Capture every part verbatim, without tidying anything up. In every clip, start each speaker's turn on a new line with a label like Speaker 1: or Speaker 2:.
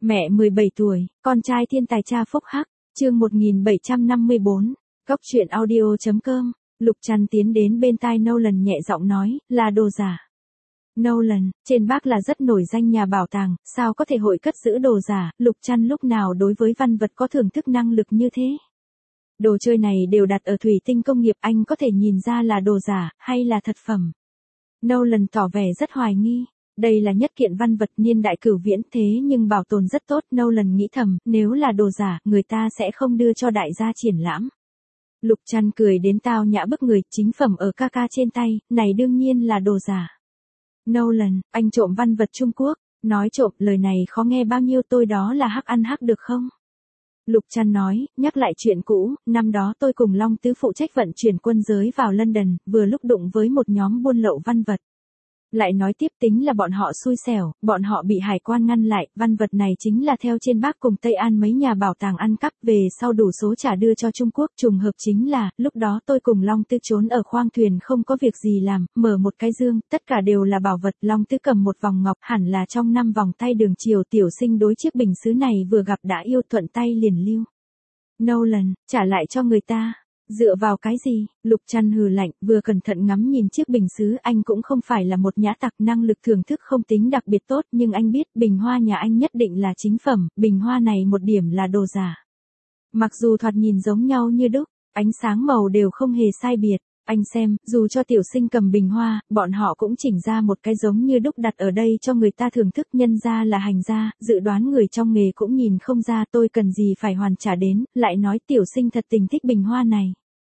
Speaker 1: Mẹ mười bảy tuổi, con trai thiên tài cha phúc hắc, chương một nghìn bảy trăm năm mươi bốn, Cóc truyện audio chấm com, Lục Trăn tiến đến bên tai Nolan nhẹ giọng nói, là đồ giả. Nolan, trên Bắc là rất nổi danh nhà bảo tàng, sao có thể hội cất giữ đồ giả, Lục Trăn lúc nào đối với văn vật có thưởng thức năng lực như thế. Đồ chơi này đều đặt ở thủy tinh công nghiệp, anh có thể nhìn ra là đồ giả, hay là thật phẩm. Nolan tỏ vẻ rất hoài nghi. Đây là nhất kiện văn vật niên đại cửu viễn thế nhưng bảo tồn rất tốt. Nolan nghĩ thầm, nếu là đồ giả, người ta sẽ không đưa cho đại gia triển lãm. Lục Trăn cười đến tao nhã bức người, chính phẩm ở ca ca trên tay, này đương nhiên là đồ giả. Nolan, anh trộm văn vật Trung Quốc, nói trộm, lời này khó nghe bao nhiêu, tôi đó là hắc ăn hắc được không? Lục Trăn nói, nhắc lại chuyện cũ, năm đó tôi cùng Long Tứ phụ trách vận chuyển quân giới vào London, vừa lúc đụng với một nhóm buôn lậu văn vật. Lại nói tiếp, tính là bọn họ xui xẻo, bọn họ bị hải quan ngăn lại, văn vật này chính là theo trên Bắc cùng Tây An mấy nhà bảo tàng ăn cắp, về sau đủ số trả đưa cho Trung Quốc. Trùng hợp chính là, lúc đó tôi cùng Long Tứ trốn ở khoang thuyền không có việc gì làm, mở một cái dương, tất cả đều là bảo vật. Long Tứ cầm một vòng ngọc, hẳn là trong năm vòng tay đường triều tiểu sinh đối chiếc bình sứ này vừa gặp đã yêu, thuận tay liền lưu. Nolan, trả lại cho người ta. Dựa vào cái gì? Lục Trăn hừ lạnh, vừa cẩn thận ngắm nhìn chiếc bình sứ, anh cũng không phải là một nhã tặc, năng lực thưởng thức không tính đặc biệt tốt, nhưng anh biết, bình hoa nhà anh nhất định là chính phẩm, bình hoa này một điểm là đồ giả. Mặc dù thoạt nhìn giống nhau như đúc, ánh sáng màu đều không hề sai biệt, anh xem, dù cho tiểu sinh cầm bình hoa, bọn họ cũng chỉnh ra một cái giống như đúc đặt ở đây cho người ta thưởng thức, nhân ra là hành gia, dự đoán người trong nghề cũng nhìn không ra, tôi cần gì phải hoàn trả đến, lại nói tiểu sinh thật tình thích bình hoa này.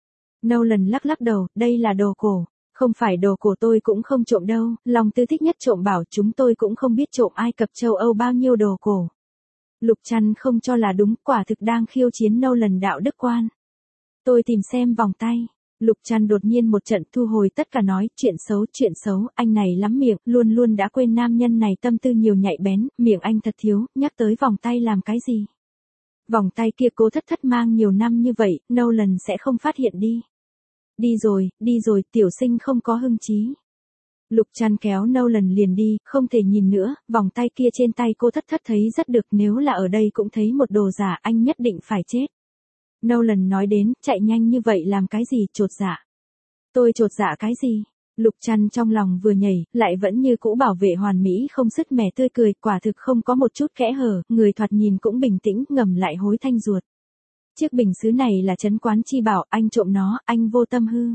Speaker 1: Nolan lắc lắc đầu, đây là đồ cổ, không phải đồ cổ, tôi cũng không trộm đâu, Long Tứ thích nhất trộm bảo, chúng tôi cũng không biết trộm Ai Cập châu Âu bao nhiêu đồ cổ. Lục Trăn không cho là đúng, quả thực đang khiêu chiến Nolan đạo đức quan. Tôi tìm xem vòng tay. Lục Trăn đột nhiên một trận thu hồi tất cả, nói, chuyện xấu, chuyện xấu, anh này lắm miệng, luôn luôn đã quên nam nhân này tâm tư nhiều nhạy bén, miệng anh thật thiếu, nhắc tới vòng tay làm cái gì. Vòng tay kia Cố Thất Thất mang nhiều năm như vậy, Nolan sẽ không phát hiện đi. Đi rồi, đi rồi, tiểu sinh không có hưng trí. Lục Trăn kéo Nolan liền đi, không thể nhìn nữa, vòng tay kia trên tay Cô Thất Thất thấy rất được, nếu là ở đây cũng thấy một đồ giả, anh nhất định phải chết. Nolan nói đến, chạy nhanh như vậy làm cái gì, chột dạ. Tôi chột dạ cái gì? Lục Trăn trong lòng vừa nhảy, lại vẫn như cũ bảo vệ hoàn mỹ không sứt mẻ tươi cười, quả thực không có một chút kẽ hở, người thoạt nhìn cũng bình tĩnh, ngầm lại hối thanh ruột. Chiếc bình sứ này là trấn quán chi bảo, anh trộm nó, anh vô tâm hư.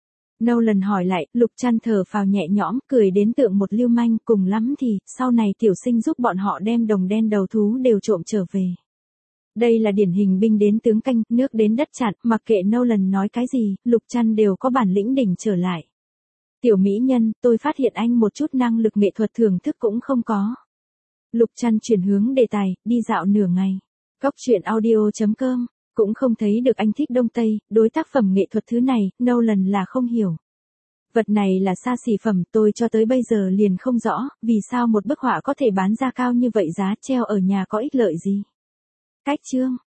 Speaker 1: Nolan hỏi lại, Lục Trăn thở phào nhẹ nhõm, cười đến tượng một lưu manh, cùng lắm thì, sau này tiểu sinh giúp bọn họ đem đồng đen đầu thú đều trộm trở về. Đây là điển hình binh đến tướng canh, nước đến đất chặn, mặc kệ Nolan nói cái gì, Lục Trăn đều có bản lĩnh đỉnh trở lại. Tiểu mỹ nhân, tôi phát hiện anh một chút năng lực nghệ thuật thưởng thức cũng không có. Lục Trăn chuyển hướng đề tài, đi dạo nửa ngày. Cóc truyện audio chấm com, cũng không thấy được anh thích Đông Tây, đối tác phẩm nghệ thuật thứ này, Nolan là không hiểu. Vật này là xa xỉ phẩm, tôi cho tới bây giờ liền không rõ, vì sao một bức họa có thể bán ra cao như vậy, giá treo ở nhà có ích lợi gì. Cách chương.